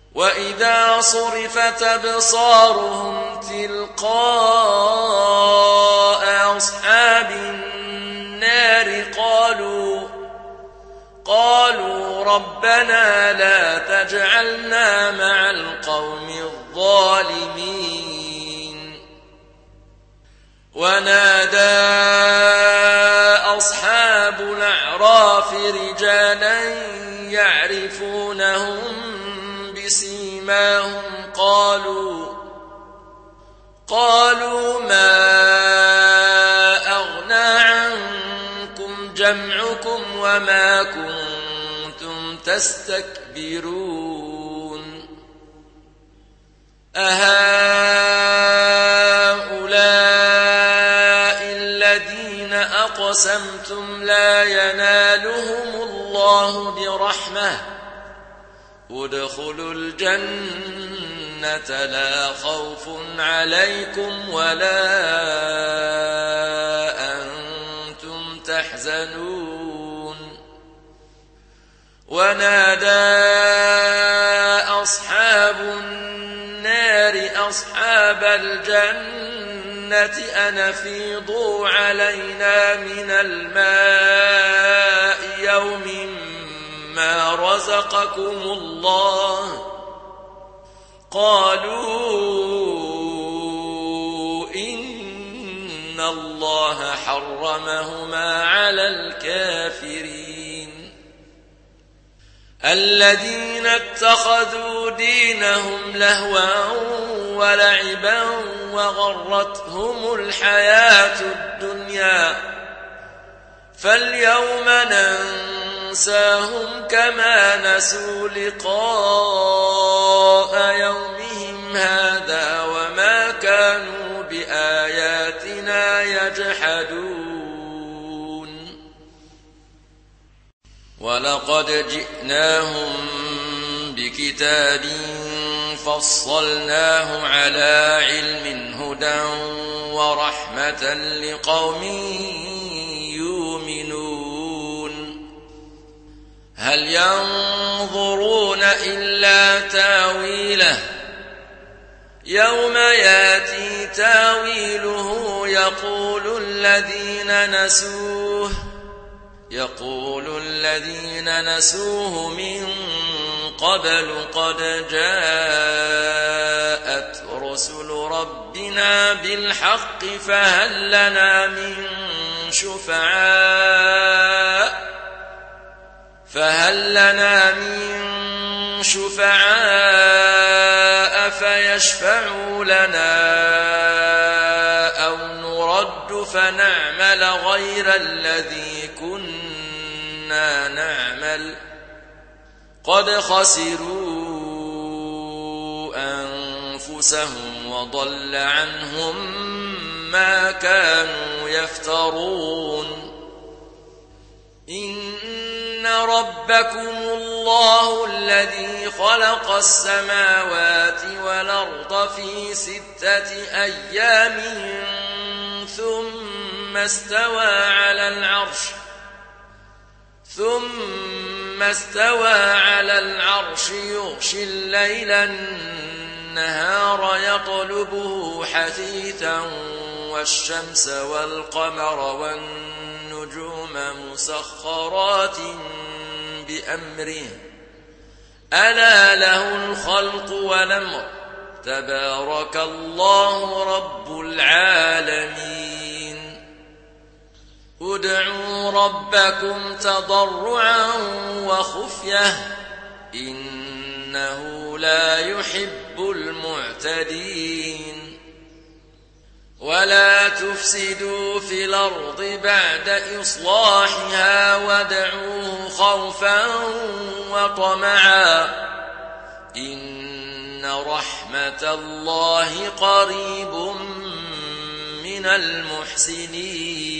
وإذا صرفت أبصارهم تلقاء أصحاب النار قالوا ربنا لا تجعلنا مع القوم الظالمين. ونادى أصحاب الأعراف رجالا يعرفونهم بسيماهم قالوا ما أغنى عنكم جمعكم وما كنتم تستكبرون أهؤلاء الذين أقسمتم لا ينالهم الله برحمة ادخلوا الجنة لا خوف عليكم ولا أنتم تحزنون. ونادى أصحاب النار أصحاب الجنة أن أفيضوا علينا من الماء يوم ما رزقكم الله. قالوا إن الله حرمهما على الكافرين. الذين اتخذوا دينهم لهوا ولعبا وغرتهم الحياة الدنيا فاليوم ننساهم كما نسوا لقاء يومهم هذا وما كانوا بآياتنا يجحدون. ولقد جئناهم بكتاب فصلناه على علم هدى ورحمة لقوم يؤمنون. هل ينظرون إلا تاويله يوم ياتي تاويله يقول الذين نسوه من قبل قد جاءت رسل ربنا بالحق فهل لنا من شفعاء فيشفعوا لنا أو نرد فنعمل غير الذي كنا نعمل قد خسروا أنفسهم وضل عنهم ما كانوا يفترون. إن ربكم الله الذي خلق السماوات والأرض في 6 أيام ثم استوى على العرش يغشي الليل النهار يطلبه حثيثا والشمس والقمر والنجوم مسخرات بأمره ألا له الخلق والأمر تبارك الله رب العالمين. ادعوا ربكم تضرعا وخفية إنه لا يحب المعتدين. ولا تفسدوا في الأرض بعد إصلاحها وادعوه خوفا وطمعا إن رحمة الله قريب من المحسنين.